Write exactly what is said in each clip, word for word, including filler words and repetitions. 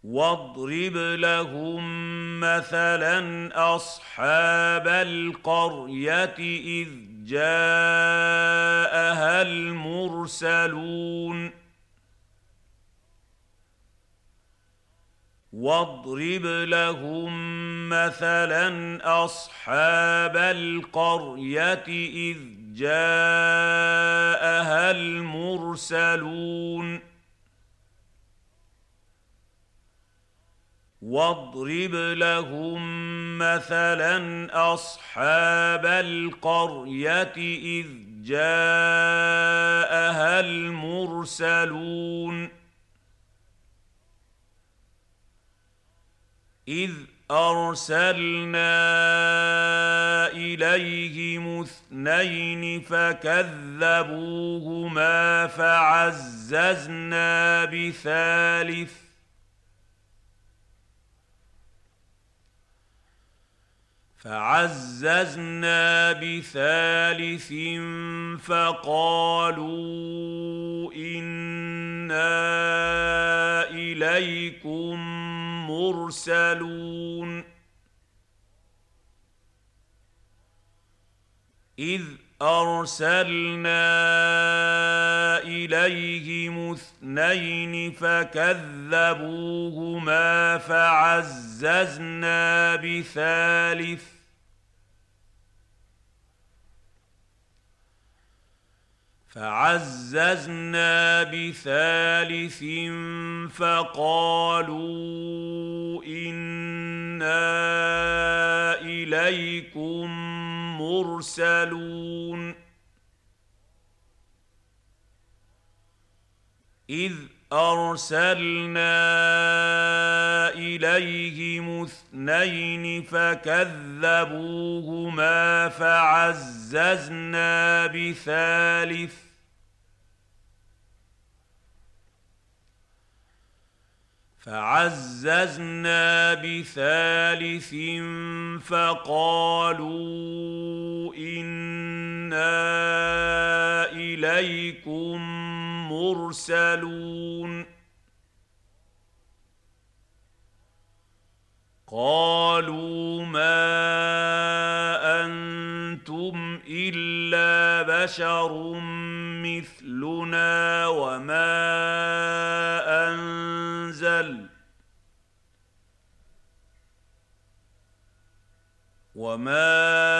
واضرب لهم مثلا أصحاب القرية إذ جاءها المرسلون واضرب لهم مثلا أصحاب القرية إذ جاءها المرسلون واضرب لهم مثلا أصحاب القرية إذ جاءها المرسلون إذ أرسلنا إليهم اثنين فكذبوهما فعززنا بثالث فعززنا بثالث فقالوا إنا إليكم مرسلون إذ أرسلنا إليهم اثنين فكذبوهما فعززنا بثالث فعززنا بثالث فقالوا إنا إليكم مرسلون إذ أرسلنا إليهم اثنين فكذبوهما فعززنا بثالث فعززنا بثالث فقالوا إنا إليكم مرسلون قالوا ما أنتم إلا بشر مثلنا وما أنزل وما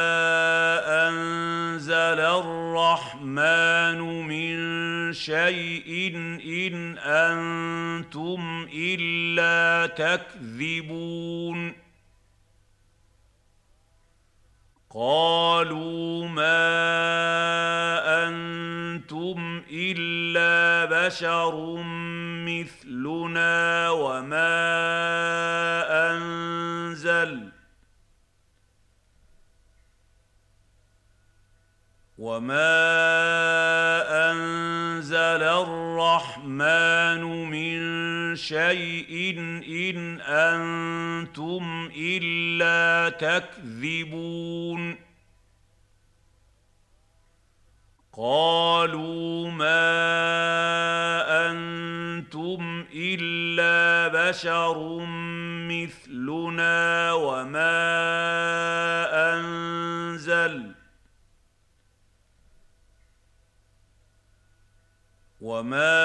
أنزل الرحمن من شيء إن أنتم إلا تكذبون قالوا ما أنتم إلا بشر مثلنا وما أنزل وما أنزل الرحمن من شيء إن أنتم إلا تكذبون قالوا ما أنتم إلا بشر مثلنا وما أنزل وما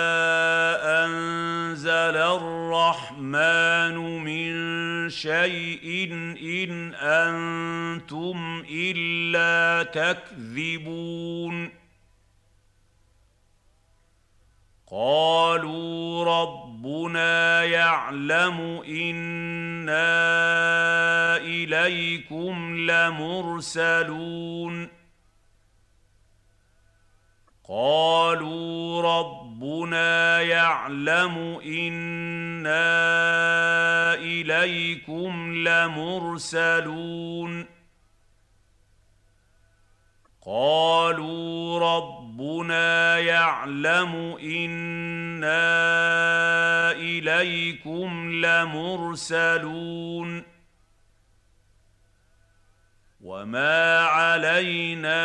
أنزل الرحمن من شيء إن أنتم إلا تكذبون قالوا ربنا يعلم إنا إليكم لمرسلون قالوا ربنا يعلم إنا إليكم لمرسلون قالوا ربنا يعلم إنا إليكم لمرسلون وما علينا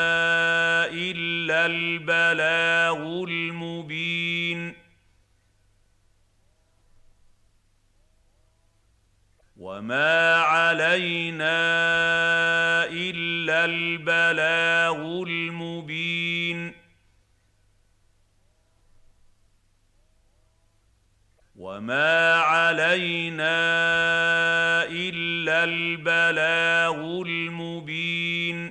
إلا البلاغ المبين وما علينا إلا البلاغ المبين وما علينا إلا البلاغ المبين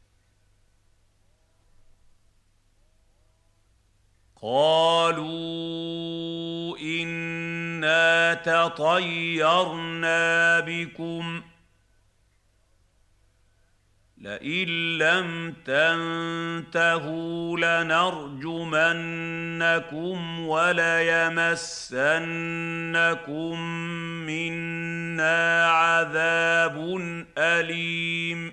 قالوا إنا تطيرنا بكم لئن لم تنتهوا لنرجمنكم وليمسنكم منا عذاب أليم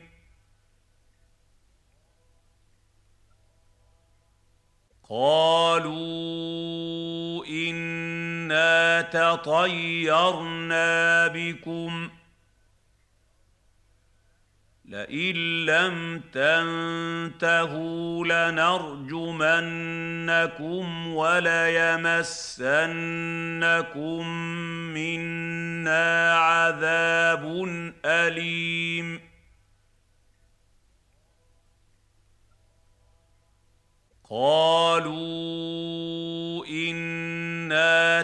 قالوا إنا تطيرنا بكم لئن لم تنتهوا لنرجمنكم وليمسنكم منا عذاب أليم قالوا إنا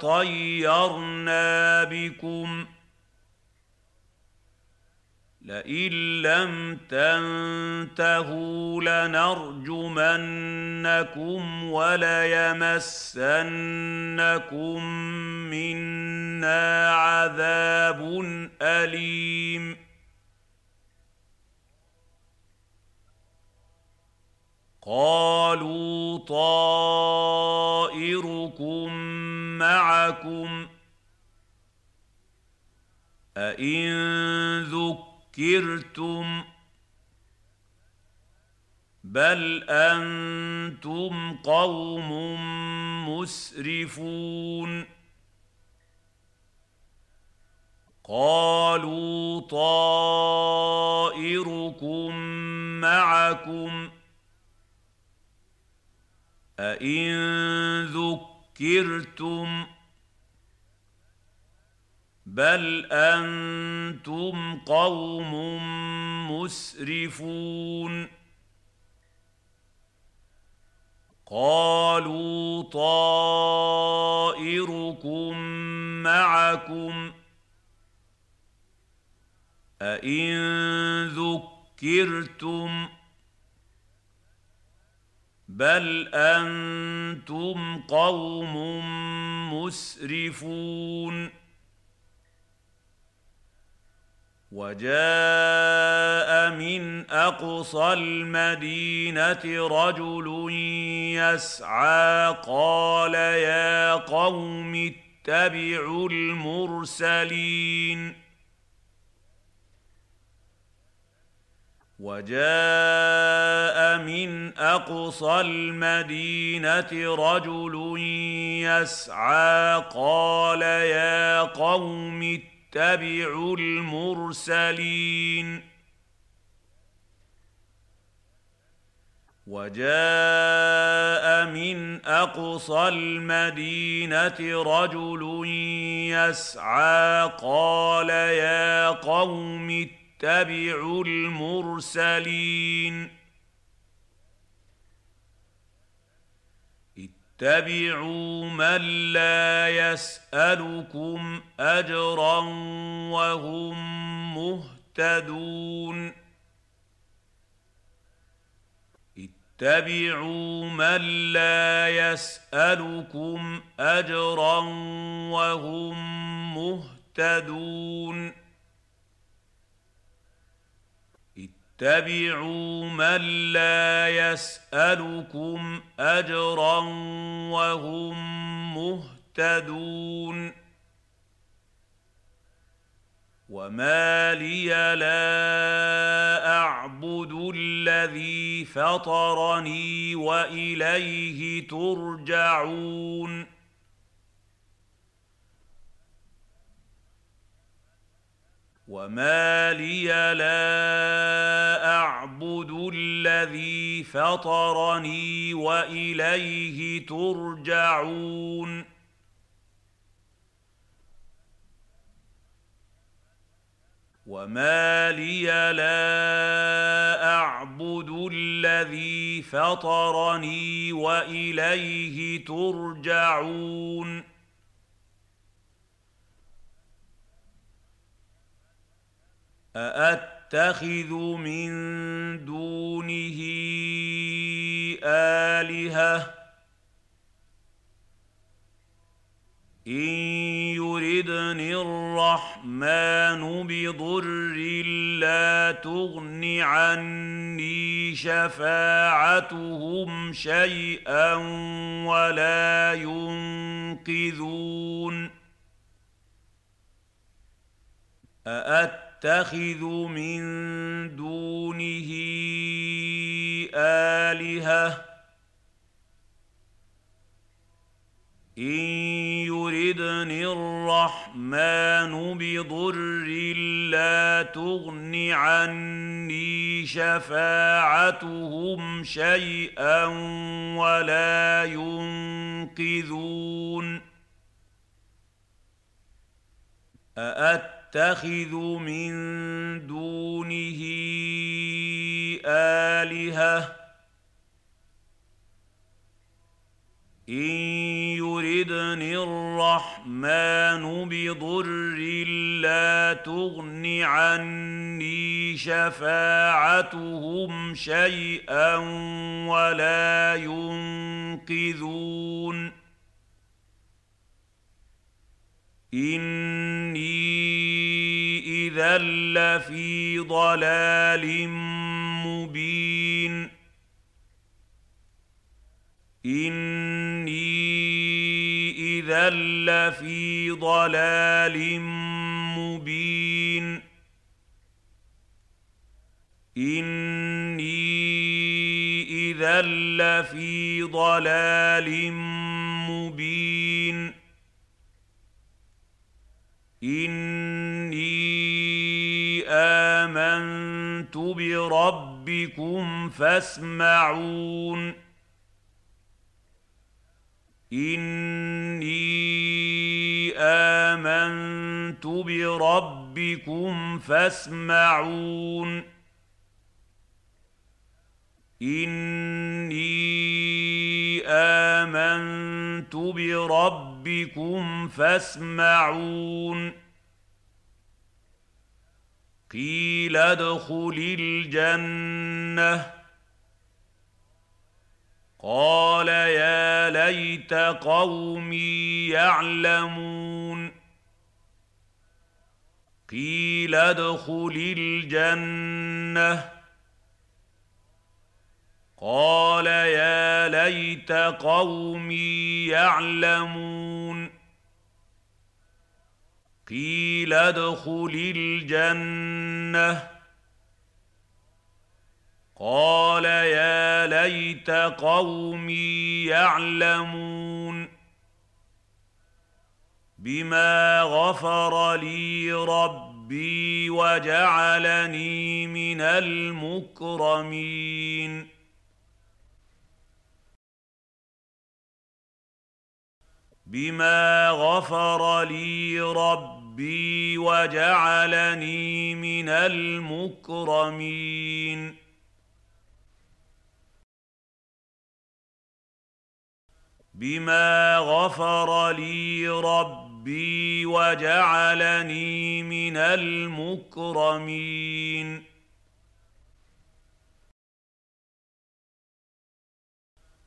تطيرنا بكم لئن لم تنتهوا لنرجمنكم وليمسنكم منا عذاب أليم قالوا طائركم معكم أئن ذكرتم بل أنتم قوم مسرفون قالوا طائركم معكم أئن ذكرتم بل أنتم قوم مسرفون قالوا طائركم معكم أئن ذكرتم بل أنتم قوم مسرفون وجاء من أقصى المدينة رجل يسعى قال يا قوم اتبعوا المرسلين وجاء من أقصى المدينة رجل يسعى قال يا قوم اتبعوا المرسلين وجاء من أقصى المدينة رجل يسعى قال يا قوم اتبعوا المرسلين اتبعوا من لا يسألكم أجرا وهم مهتدون اتبعوا من لا يسألكم أجرا وهم مهتدون اتبعوا من لا يسألكم أجرا وهم مهتدون وما لي لا أعبد الذي فطرني وإليه ترجعون وما لي لا أعبد الذي فطرني وإليه ترجعون وما لي لا أعبد الذي فطرني وإليه ترجعون أأتخذ من دونه آلهة إن يردني الرحمن بضر لا تغن عني شفاعتهم شيئا ولا ينقذون أأتخذ من دونه آلهة إن يردني الرحمن بضر لا تغن عني شفاعتهم شيئا ولا ينقذون أأتخذ من دونه آلهة إن يردني الرحمن بضر لا تغن عني شفاعتهم شيئا ولا ينقذون إني إذا لفي ضلال مبين إني إذا لفي ضلال مبين إني إذا لفي ضلال مبين إني آمنت بربكم فاسمعون إني آمنت بربكم فاسمعون إني آمنت بربكم فاسمعون قيل ادخل الجنة قال يا ليت قومي يعلمون قيل ادخل الجنة قال يا ليت قومي يعلمون قيل ادخل الجنة قال يا ليت قومي يعلمون بما غفر لي ربي وجعلني من المكرمين بما غفر لي ربي وجعلني من المكرمين بما غفر لي ربي وجعلني من المكرمين